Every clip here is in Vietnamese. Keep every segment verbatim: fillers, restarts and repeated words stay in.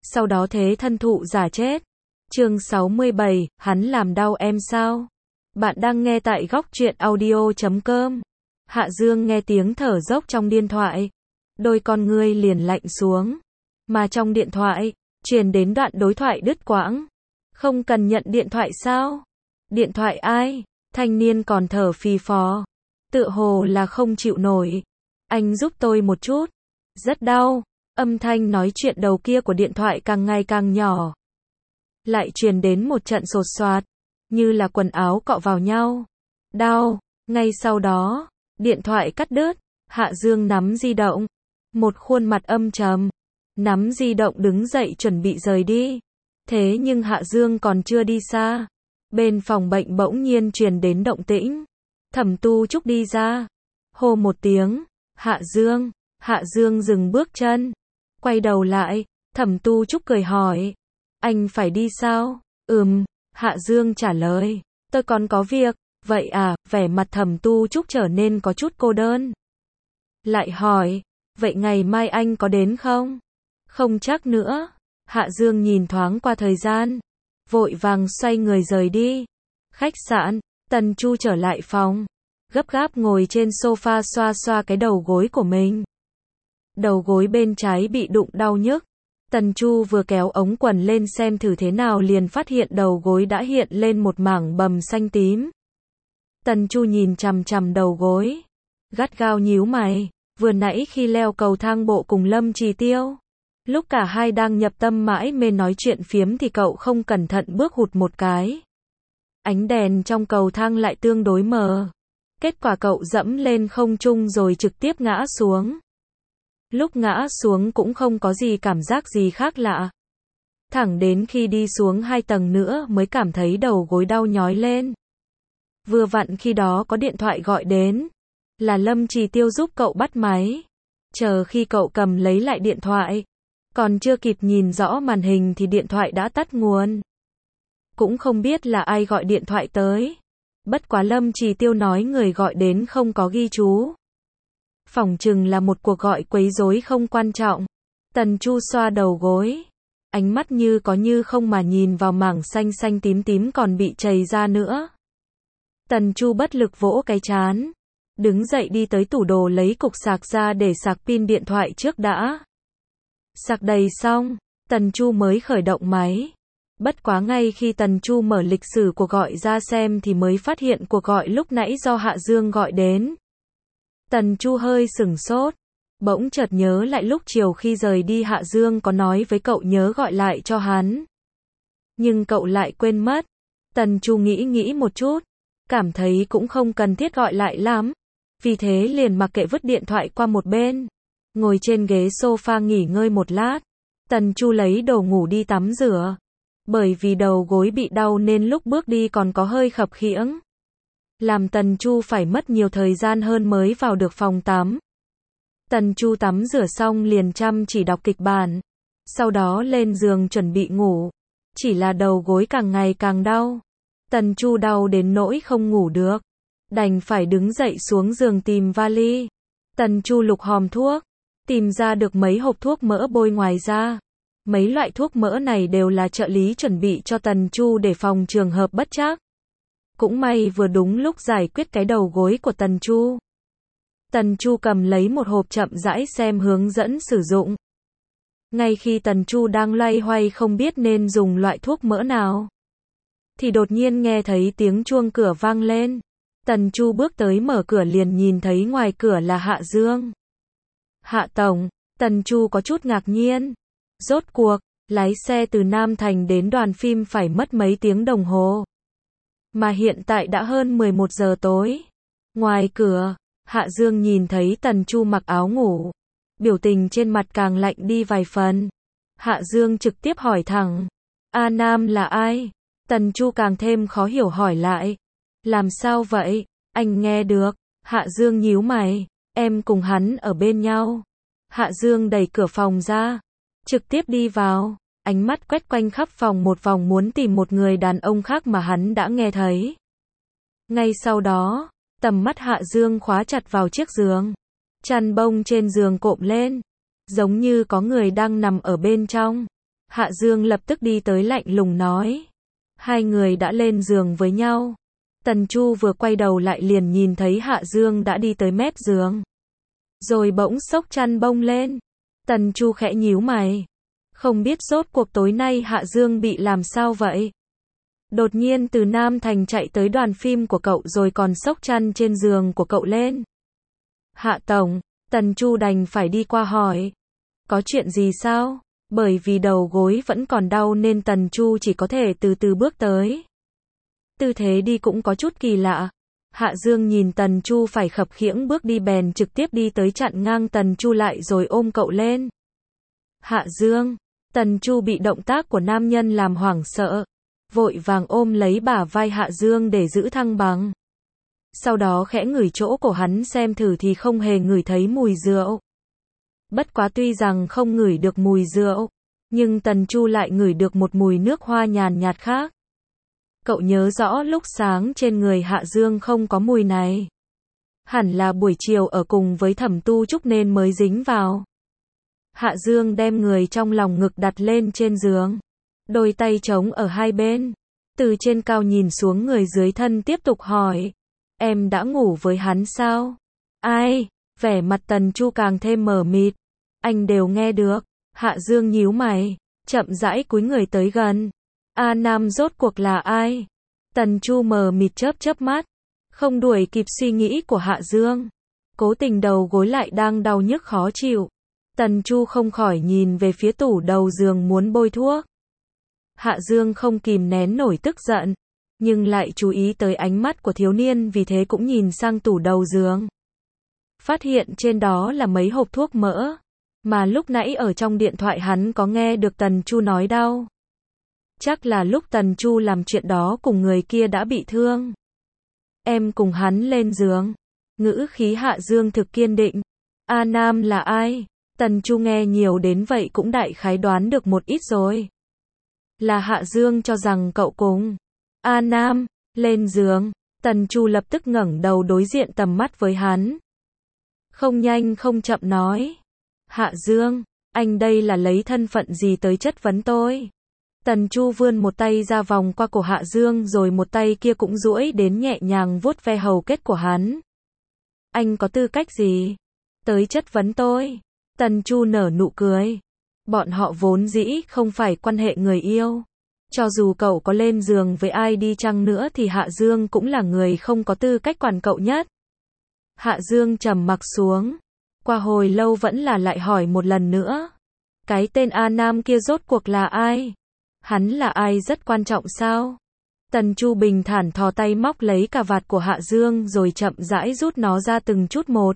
sau đó thế thân thụ giả chết. Chương sáu mươi bảy, hắn làm đau em sao? Bạn đang nghe tại góc truyện audio chấm com. Hạ Dương nghe tiếng thở dốc trong điện thoại, đôi con ngươi liền lạnh xuống. Mà trong điện thoại, truyền đến đoạn đối thoại đứt quãng. Không cần nhận điện thoại sao? Điện thoại ai? Thanh niên còn thở phì phò. Tựa hồ là không chịu nổi. Anh giúp tôi một chút. Rất đau. Âm thanh nói chuyện đầu kia của điện thoại càng ngày càng nhỏ. Lại truyền đến một trận sột soạt, như là quần áo cọ vào nhau. Đau. Ngay sau đó, điện thoại cắt đứt. Hạ Dương nắm di động. Một khuôn mặt âm trầm. Nắm di động đứng dậy chuẩn bị rời đi. Thế nhưng Hạ Dương còn chưa đi xa. Bên phòng bệnh bỗng nhiên truyền đến động tĩnh. Thẩm Tu Trúc đi ra. Hô một tiếng. Hạ Dương. Hạ Dương dừng bước chân. Quay đầu lại. Thẩm Tu Trúc cười hỏi. Anh phải đi sao? Ừm. Hạ Dương trả lời. Tôi còn có việc. Vậy à? Vẻ mặt Thẩm Tu Trúc trở nên có chút cô đơn. Lại hỏi. Vậy ngày mai anh có đến không? Không chắc nữa. Hạ Dương nhìn thoáng qua thời gian. Vội vàng xoay người rời đi. Khách sạn. Tần Chu trở lại phòng. Gấp gáp ngồi trên sofa xoa xoa cái đầu gối của mình. Đầu gối bên trái bị đụng đau nhức. Tần Chu vừa kéo ống quần lên xem thử thế nào liền phát hiện đầu gối đã hiện lên một mảng bầm xanh tím. Tần Chu nhìn chằm chằm đầu gối. Gắt gao nhíu mày. Vừa nãy khi leo cầu thang bộ cùng Lâm Trì Tiêu, lúc cả hai đang nhập tâm mãi mê nói chuyện phiếm thì cậu không cẩn thận bước hụt một cái. Ánh đèn trong cầu thang lại tương đối mờ. Kết quả cậu dẫm lên không trung rồi trực tiếp ngã xuống. Lúc ngã xuống cũng không có gì cảm giác gì khác lạ. Thẳng đến khi đi xuống hai tầng nữa mới cảm thấy đầu gối đau nhói lên. Vừa vặn khi đó có điện thoại gọi đến. Là Lâm Trì Tiêu giúp cậu bắt máy. Chờ khi cậu cầm lấy lại điện thoại. Còn chưa kịp nhìn rõ màn hình thì điện thoại đã tắt nguồn. Cũng không biết là ai gọi điện thoại tới. Bất quá Lâm Trì Tiêu nói người gọi đến không có ghi chú. Phỏng chừng là một cuộc gọi quấy rối không quan trọng. Tần Chu xoa đầu gối. Ánh mắt như có như không mà nhìn vào mảng xanh xanh tím tím còn bị chày ra nữa. Tần Chu bất lực vỗ cái trán. Đứng dậy đi tới tủ đồ lấy cục sạc ra để sạc pin điện thoại trước đã. Sạc đầy xong, Tần Chu mới khởi động máy. Bất quá ngay khi Tần Chu mở lịch sử cuộc gọi ra xem thì mới phát hiện cuộc gọi lúc nãy do Hạ Dương gọi đến. Tần Chu hơi sửng sốt. Bỗng chợt nhớ lại lúc chiều khi rời đi Hạ Dương có nói với cậu nhớ gọi lại cho hắn. Nhưng cậu lại quên mất. Tần Chu nghĩ nghĩ một chút. Cảm thấy cũng không cần thiết gọi lại lắm. Vì thế liền mặc kệ vứt điện thoại qua một bên. Ngồi trên ghế sofa nghỉ ngơi một lát. Tần Chu lấy đồ ngủ đi tắm rửa. Bởi vì đầu gối bị đau nên lúc bước đi còn có hơi khập khiễng. Làm Tần Chu phải mất nhiều thời gian hơn mới vào được phòng tắm. Tần Chu tắm rửa xong liền chăm chỉ đọc kịch bản. Sau đó lên giường chuẩn bị ngủ. Chỉ là đầu gối càng ngày càng đau. Tần Chu đau đến nỗi không ngủ được. Đành phải đứng dậy xuống giường tìm vali. Tần Chu lục hòm thuốc. Tìm ra được mấy hộp thuốc mỡ bôi ngoài ra. Mấy loại thuốc mỡ này đều là trợ lý chuẩn bị cho Tần Chu để phòng trường hợp bất trắc. Cũng may vừa đúng lúc giải quyết cái đầu gối của Tần Chu. Tần Chu cầm lấy một hộp chậm rãi xem hướng dẫn sử dụng. Ngay khi Tần Chu đang loay hoay không biết nên dùng loại thuốc mỡ nào, thì đột nhiên nghe thấy tiếng chuông cửa vang lên. Tần Chu bước tới mở cửa liền nhìn thấy ngoài cửa là Hạ Dương. Hạ Tổng, Tần Chu có chút ngạc nhiên. Rốt cuộc, lái xe từ Nam Thành đến đoàn phim phải mất mấy tiếng đồng hồ. Mà hiện tại đã hơn mười một giờ tối. Ngoài cửa, Hạ Dương nhìn thấy Tần Chu mặc áo ngủ. Biểu tình trên mặt càng lạnh đi vài phần. Hạ Dương trực tiếp hỏi thẳng. A Nam là ai? Tần Chu càng thêm khó hiểu hỏi lại. Làm sao vậy? Anh nghe được. Hạ Dương nhíu mày. Em cùng hắn ở bên nhau. Hạ Dương đẩy cửa phòng ra. Trực tiếp đi vào. Ánh mắt quét quanh khắp phòng một vòng muốn tìm một người đàn ông khác mà hắn đã nghe thấy. Ngay sau đó, tầm mắt Hạ Dương khóa chặt vào chiếc giường. Chăn bông trên giường cộm lên. Giống như có người đang nằm ở bên trong. Hạ Dương lập tức đi tới lạnh lùng nói. Hai người đã lên giường với nhau. Tần Chu vừa quay đầu lại liền nhìn thấy Hạ Dương đã đi tới mép giường. Rồi bỗng xốc chăn bông lên. Tần Chu khẽ nhíu mày. Không biết rốt cuộc tối nay Hạ Dương bị làm sao vậy? Đột nhiên từ Nam Thành chạy tới đoàn phim của cậu rồi còn xốc chăn trên giường của cậu lên. Hạ Tổng, Tần Chu đành phải đi qua hỏi. Có chuyện gì sao? Bởi vì đầu gối vẫn còn đau nên Tần Chu chỉ có thể từ từ bước tới. Tư thế đi cũng có chút kỳ lạ. Hạ Dương nhìn Tần Chu phải khập khiễng bước đi bèn trực tiếp đi tới chặn ngang Tần Chu lại rồi ôm cậu lên. Hạ Dương, Tần Chu bị động tác của nam nhân làm hoảng sợ. Vội vàng ôm lấy bả vai Hạ Dương để giữ thăng bằng. Sau đó khẽ ngửi chỗ của hắn xem thử thì không hề ngửi thấy mùi rượu. Bất quá tuy rằng không ngửi được mùi rượu, nhưng Tần Chu lại ngửi được một mùi nước hoa nhàn nhạt khác. Cậu nhớ rõ lúc sáng trên người Hạ Dương không có mùi này. Hẳn là buổi chiều ở cùng với Thẩm Tu Trúc nên mới dính vào. Hạ Dương đem người trong lòng ngực đặt lên trên giường. Đôi tay trống ở hai bên. Từ trên cao nhìn xuống người dưới thân tiếp tục hỏi. Em đã ngủ với hắn sao? Ai? Vẻ mặt Tần Chu càng thêm mờ mịt. Anh đều nghe được. Hạ Dương nhíu mày. Chậm rãi cúi người tới gần. A Nam rốt cuộc là ai? Tần Chu mờ mịt chớp chớp mắt. Không đuổi kịp suy nghĩ của Hạ Dương. Cố tình đầu gối lại đang đau nhức khó chịu. Tần Chu không khỏi nhìn về phía tủ đầu giường muốn bôi thuốc. Hạ Dương không kìm nén nổi tức giận. Nhưng lại chú ý tới ánh mắt của thiếu niên vì thế cũng nhìn sang tủ đầu giường. Phát hiện trên đó là mấy hộp thuốc mỡ. Mà lúc nãy ở trong điện thoại hắn có nghe được Tần Chu nói đau. Chắc là lúc Tần Chu làm chuyện đó cùng người kia đã bị thương. Em cùng hắn lên giường. Ngữ khí Hạ Dương thực kiên định. A Nam là ai? Tần Chu nghe nhiều đến vậy cũng đại khái đoán được một ít rồi. Là Hạ Dương cho rằng cậu cùng A Nam lên giường. Tần Chu lập tức ngẩng đầu đối diện tầm mắt với hắn. Không nhanh không chậm nói. Hạ Dương, anh đây là lấy thân phận gì tới chất vấn tôi? Tần Chu vươn một tay ra vòng qua cổ Hạ Dương rồi một tay kia cũng duỗi đến nhẹ nhàng vuốt ve hầu kết của hắn. Anh có tư cách gì? Tới chất vấn tôi. Tần Chu nở nụ cười. Bọn họ vốn dĩ không phải quan hệ người yêu. Cho dù cậu có lên giường với ai đi chăng nữa thì Hạ Dương cũng là người không có tư cách quản cậu nhất. Hạ Dương trầm mặc xuống. Qua hồi lâu vẫn là lại hỏi một lần nữa. Cái tên A Nam kia rốt cuộc là ai? Hắn là ai rất quan trọng sao? Tần Chu bình thản thò tay móc lấy cà vạt của Hạ Dương rồi chậm rãi rút nó ra từng chút một.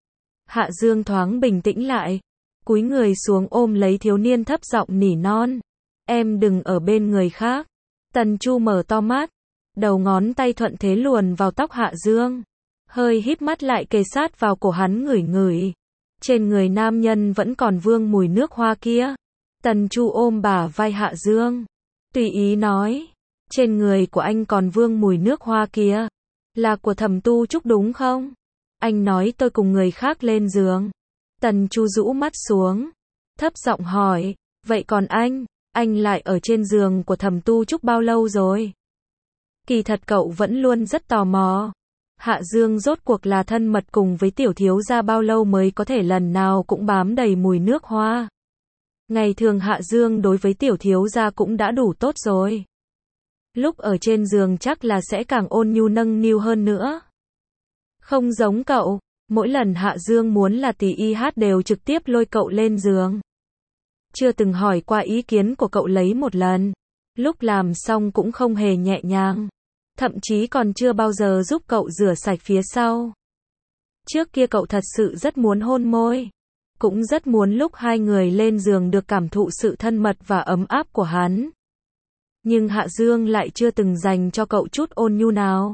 Hạ Dương thoáng bình tĩnh lại. Cúi người xuống ôm lấy thiếu niên thấp giọng nỉ non. Em đừng ở bên người khác. Tần Chu mở to mắt. Đầu ngón tay thuận thế luồn vào tóc Hạ Dương. Hơi híp mắt lại kề sát vào cổ hắn ngửi ngửi. Trên người nam nhân vẫn còn vương mùi nước hoa kia. Tần Chu ôm bả vai Hạ Dương. Tùy ý nói. Trên người của anh còn vương mùi nước hoa kia. Là của Thẩm Tu Trúc đúng không? Anh nói tôi cùng người khác lên giường. Tần Chu rũ mắt xuống. Thấp giọng hỏi. Vậy còn anh? Anh lại ở trên giường của Thẩm Tu Trúc bao lâu rồi? Kỳ thật cậu vẫn luôn rất tò mò. Hạ Dương rốt cuộc là thân mật cùng với tiểu thiếu gia bao lâu mới có thể lần nào cũng bám đầy mùi nước hoa. Ngày thường Hạ Dương đối với tiểu thiếu gia cũng đã đủ tốt rồi. Lúc ở trên giường chắc là sẽ càng ôn nhu nâng niu hơn nữa. Không giống cậu, mỗi lần Hạ Dương muốn là tỷ y hát đều trực tiếp lôi cậu lên giường. Chưa từng hỏi qua ý kiến của cậu lấy một lần. Lúc làm xong cũng không hề nhẹ nhàng. Thậm chí còn chưa bao giờ giúp cậu rửa sạch phía sau. Trước kia cậu thật sự rất muốn hôn môi. Cũng rất muốn lúc hai người lên giường được cảm thụ sự thân mật và ấm áp của hắn. Nhưng Hạ Dương lại chưa từng dành cho cậu chút ôn nhu nào.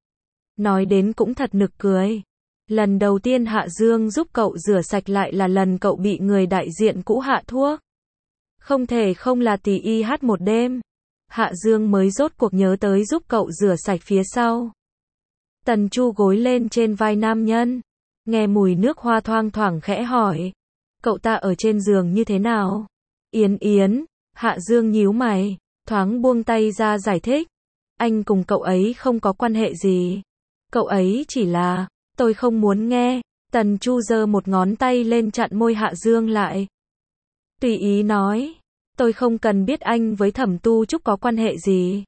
Nói đến cũng thật nực cười. Lần đầu tiên Hạ Dương giúp cậu rửa sạch lại là lần cậu bị người đại diện cũ hạ thuốc. Không thể không là tỷ y hát một đêm. Hạ Dương mới rốt cuộc nhớ tới giúp cậu rửa sạch phía sau. Tần Chu gối lên trên vai nam nhân. Nghe mùi nước hoa thoang thoảng khẽ hỏi. Cậu ta ở trên giường như thế nào? Yến Yến, Hạ Dương nhíu mày, thoáng buông tay ra giải thích. Anh cùng cậu ấy không có quan hệ gì. Cậu ấy chỉ là, tôi không muốn nghe. Tần Chu giơ một ngón tay lên chặn môi Hạ Dương lại. Tùy ý nói, tôi không cần biết anh với Thẩm Tu Trúc có quan hệ gì.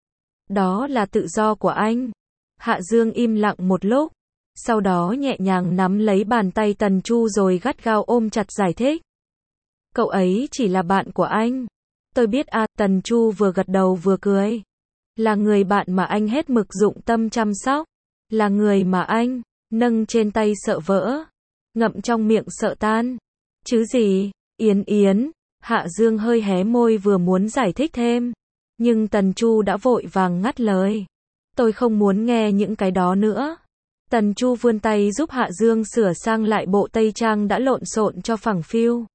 Đó là tự do của anh. Hạ Dương im lặng một lúc, sau đó nhẹ nhàng nắm lấy bàn tay Tần Chu rồi gắt gao ôm chặt giải thích. Cậu ấy chỉ là bạn của anh. Tôi biết à, Tần Chu vừa gật đầu vừa cười. Là người bạn mà anh hết mực dụng tâm chăm sóc. Là người mà anh nâng trên tay sợ vỡ, ngậm trong miệng sợ tan. Chứ gì, Yến Yến, Hạ Dương hơi hé môi vừa muốn giải thích thêm. Nhưng Tần Chu đã vội vàng ngắt lời. Tôi không muốn nghe những cái đó nữa. Tần Chu vươn tay giúp Hạ Dương sửa sang lại bộ tây trang đã lộn xộn cho phẳng phiu.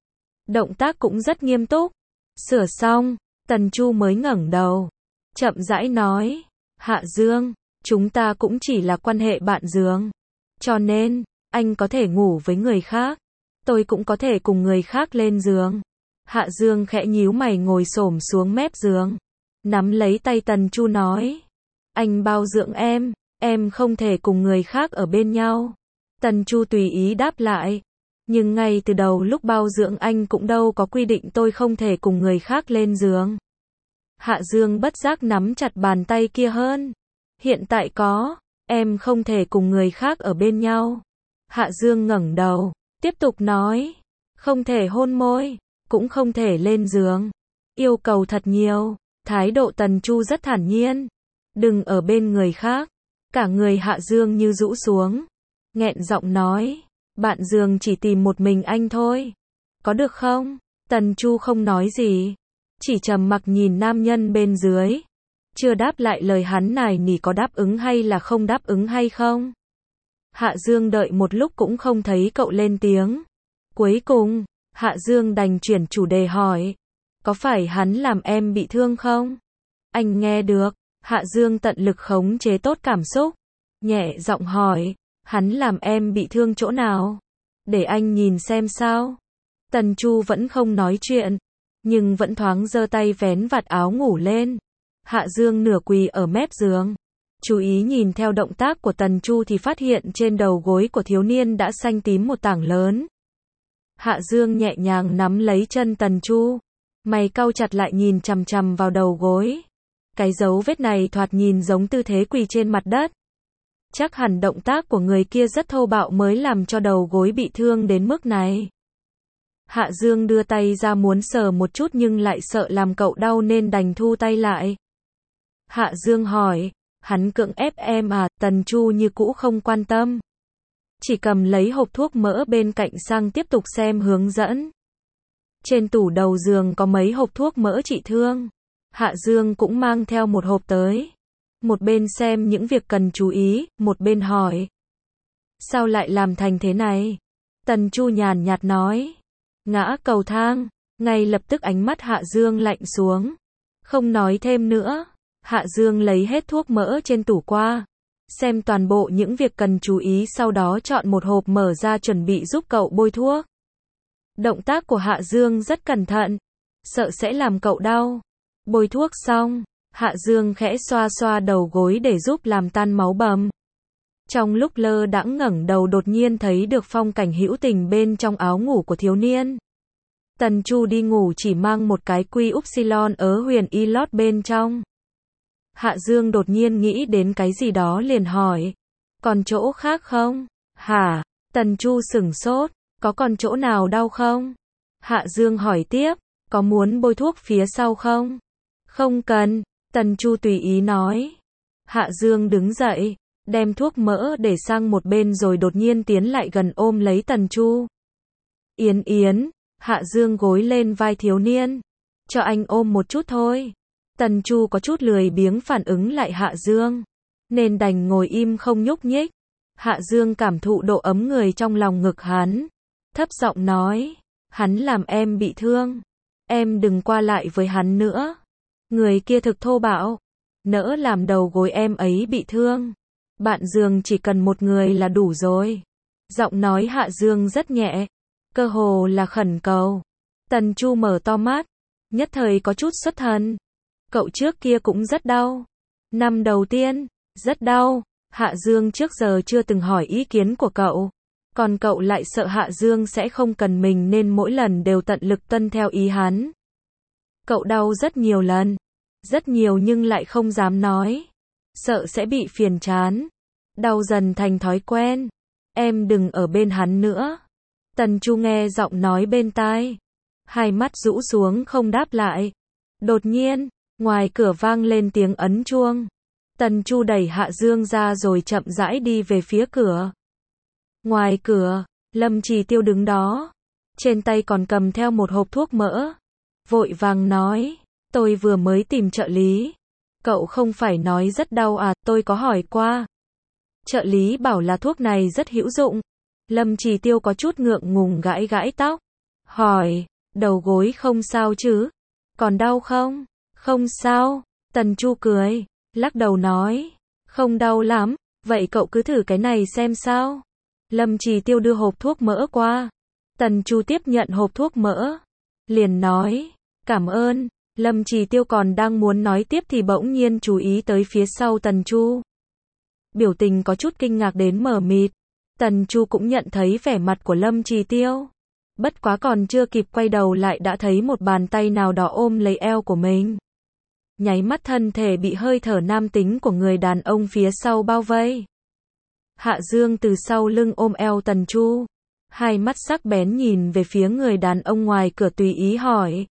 Động tác cũng rất nghiêm túc. Sửa xong, Tần Chu mới ngẩng đầu, chậm rãi nói, Hạ Dương, chúng ta cũng chỉ là quan hệ bạn giường. Cho nên, anh có thể ngủ với người khác, tôi cũng có thể cùng người khác lên giường. Hạ Dương khẽ nhíu mày ngồi xổm xuống mép giường, nắm lấy tay Tần Chu nói, anh bao dưỡng em, em không thể cùng người khác ở bên nhau. Tần Chu tùy ý đáp lại, nhưng ngay từ đầu lúc bao dưỡng anh cũng đâu có quy định tôi không thể cùng người khác lên giường. Hạ Dương bất giác nắm chặt bàn tay kia hơn. Hiện tại có, em không thể cùng người khác ở bên nhau. Hạ Dương ngẩng đầu, tiếp tục nói, không thể hôn môi, cũng không thể lên giường. Yêu cầu thật nhiều. Thái độ Tần Chu rất thản nhiên. Đừng ở bên người khác. Cả người Hạ Dương như rũ xuống, nghẹn giọng nói, bạn giường chỉ tìm một mình anh thôi. Có được không? Tần Chu không nói gì, chỉ trầm mặc nhìn nam nhân bên dưới. Chưa đáp lại lời hắn nài nỉ có đáp ứng hay là không đáp ứng hay không. Hạ Dương đợi một lúc cũng không thấy cậu lên tiếng. Cuối cùng, Hạ Dương đành chuyển chủ đề hỏi, có phải hắn làm em bị thương không? Anh nghe được. Hạ Dương tận lực khống chế tốt cảm xúc, nhẹ giọng hỏi, hắn làm em bị thương chỗ nào? Để anh nhìn xem sao. Tần Chu vẫn không nói chuyện, nhưng vẫn thoáng giơ tay vén vạt áo ngủ lên. Hạ Dương nửa quỳ ở mép giường, chú ý nhìn theo động tác của Tần Chu thì phát hiện trên đầu gối của thiếu niên đã xanh tím một tảng lớn. Hạ Dương nhẹ nhàng nắm lấy chân Tần Chu, mày cau chặt lại nhìn chằm chằm vào đầu gối. Cái dấu vết này thoạt nhìn giống tư thế quỳ trên mặt đất. Chắc hẳn động tác của người kia rất thô bạo mới làm cho đầu gối bị thương đến mức này. Hạ Dương đưa tay ra muốn sờ một chút nhưng lại sợ làm cậu đau nên đành thu tay lại. Hạ Dương hỏi, hắn cưỡng ép em à? Tần Chu như cũ không quan tâm, chỉ cầm lấy hộp thuốc mỡ bên cạnh sang tiếp tục xem hướng dẫn. Trên tủ đầu giường có mấy hộp thuốc mỡ trị thương. Hạ Dương cũng mang theo một hộp tới. Một bên xem những việc cần chú ý, một bên hỏi, sao lại làm thành thế này? Tần Chu nhàn nhạt nói, ngã cầu thang. Ngay lập tức ánh mắt Hạ Dương lạnh xuống, không nói thêm nữa. Hạ Dương lấy hết thuốc mỡ trên tủ qua, xem toàn bộ những việc cần chú ý, sau đó chọn một hộp mở ra chuẩn bị giúp cậu bôi thuốc. Động tác của Hạ Dương rất cẩn thận, sợ sẽ làm cậu đau. Bôi thuốc xong, Hạ Dương khẽ xoa xoa đầu gối để giúp làm tan máu bầm. Trong lúc lơ đãng ngẩng đầu đột nhiên thấy được phong cảnh hữu tình bên trong áo ngủ của thiếu niên. Tần Chu đi ngủ chỉ mang một cái quy upsilon ớ huyền y lót bên trong. Hạ Dương đột nhiên nghĩ đến cái gì đó liền hỏi, còn chỗ khác không? Hả? Tần Chu sửng sốt, có còn chỗ nào đau không? Hạ Dương hỏi tiếp, có muốn bôi thuốc phía sau không? Không cần, Tần Chu tùy ý nói. Hạ Dương đứng dậy, đem thuốc mỡ để sang một bên rồi đột nhiên tiến lại gần ôm lấy Tần Chu. Yến Yến, Hạ Dương gối lên vai thiếu niên, cho anh ôm một chút thôi. Tần Chu có chút lười biếng phản ứng lại Hạ Dương, nên đành ngồi im không nhúc nhích. Hạ Dương cảm thụ độ ấm người trong lòng ngực hắn, thấp giọng nói, hắn làm em bị thương, em đừng qua lại với hắn nữa. Người kia thực thô bạo, nỡ làm đầu gối em ấy bị thương. Bạn giường chỉ cần một người là đủ rồi. Giọng nói Hạ Dương rất nhẹ, cơ hồ là khẩn cầu. Tần Chu mở to mắt, Nhất thời có chút xuất thần. Cậu trước kia cũng rất đau. Năm đầu tiên, rất đau. Hạ Dương trước giờ chưa từng hỏi ý kiến của cậu. Còn cậu lại sợ Hạ Dương sẽ không cần mình nên mỗi lần đều tận lực tuân theo ý hắn. Cậu đau rất nhiều lần. Rất nhiều nhưng lại không dám nói. Sợ sẽ bị phiền chán. Đau dần thành thói quen. Em đừng ở bên hắn nữa. Tần Chu nghe giọng nói bên tai. Hai mắt rũ xuống không đáp lại. Đột nhiên, ngoài cửa vang lên tiếng ấn chuông. Tần Chu đẩy Hạ Dương ra rồi chậm rãi đi về phía cửa. Ngoài cửa, Lâm Trì Tiêu đứng đó. Trên tay còn cầm theo một hộp thuốc mỡ. Vội vàng nói, tôi vừa mới tìm trợ lý. Cậu không phải nói rất đau à, tôi có hỏi qua. Trợ lý bảo là thuốc này rất hữu dụng. Lâm Trì Tiêu có chút ngượng ngùng gãi gãi tóc. Hỏi, đầu gối không sao chứ? Còn đau không? Không sao. Tần Chu cười, lắc đầu nói, không đau lắm, vậy cậu cứ thử cái này xem sao. Lâm Trì Tiêu đưa hộp thuốc mỡ qua. Tần Chu tiếp nhận hộp thuốc mỡ. Liền nói, cảm ơn. Lâm Trì Tiêu còn đang muốn nói tiếp thì bỗng nhiên chú ý tới phía sau Tần Chu. Biểu tình có chút kinh ngạc đến mờ mịt. Tần Chu cũng nhận thấy vẻ mặt của Lâm Trì Tiêu. Bất quá còn chưa kịp quay đầu lại đã thấy một bàn tay nào đó ôm lấy eo của mình. Nháy mắt thân thể bị hơi thở nam tính của người đàn ông phía sau bao vây. Hạ Dương từ sau lưng ôm eo Tần Chu. Hai mắt sắc bén nhìn về phía người đàn ông ngoài cửa tùy ý hỏi.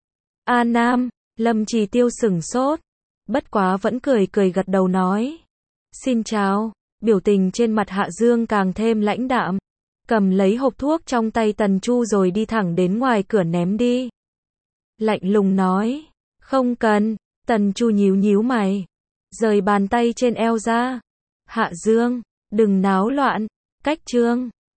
A Nam, Lâm Trì Tiêu sửng sốt. Bất quá vẫn cười cười gật đầu nói. Xin chào, biểu tình trên mặt Hạ Dương càng thêm lãnh đạm. Cầm lấy hộp thuốc trong tay Tần Chu rồi đi thẳng đến ngoài cửa ném đi. Lạnh lùng nói. Không cần. Tần Chu nhíu nhíu mày. Rời bàn tay trên eo ra. Hạ Dương, đừng náo loạn. Cách chương.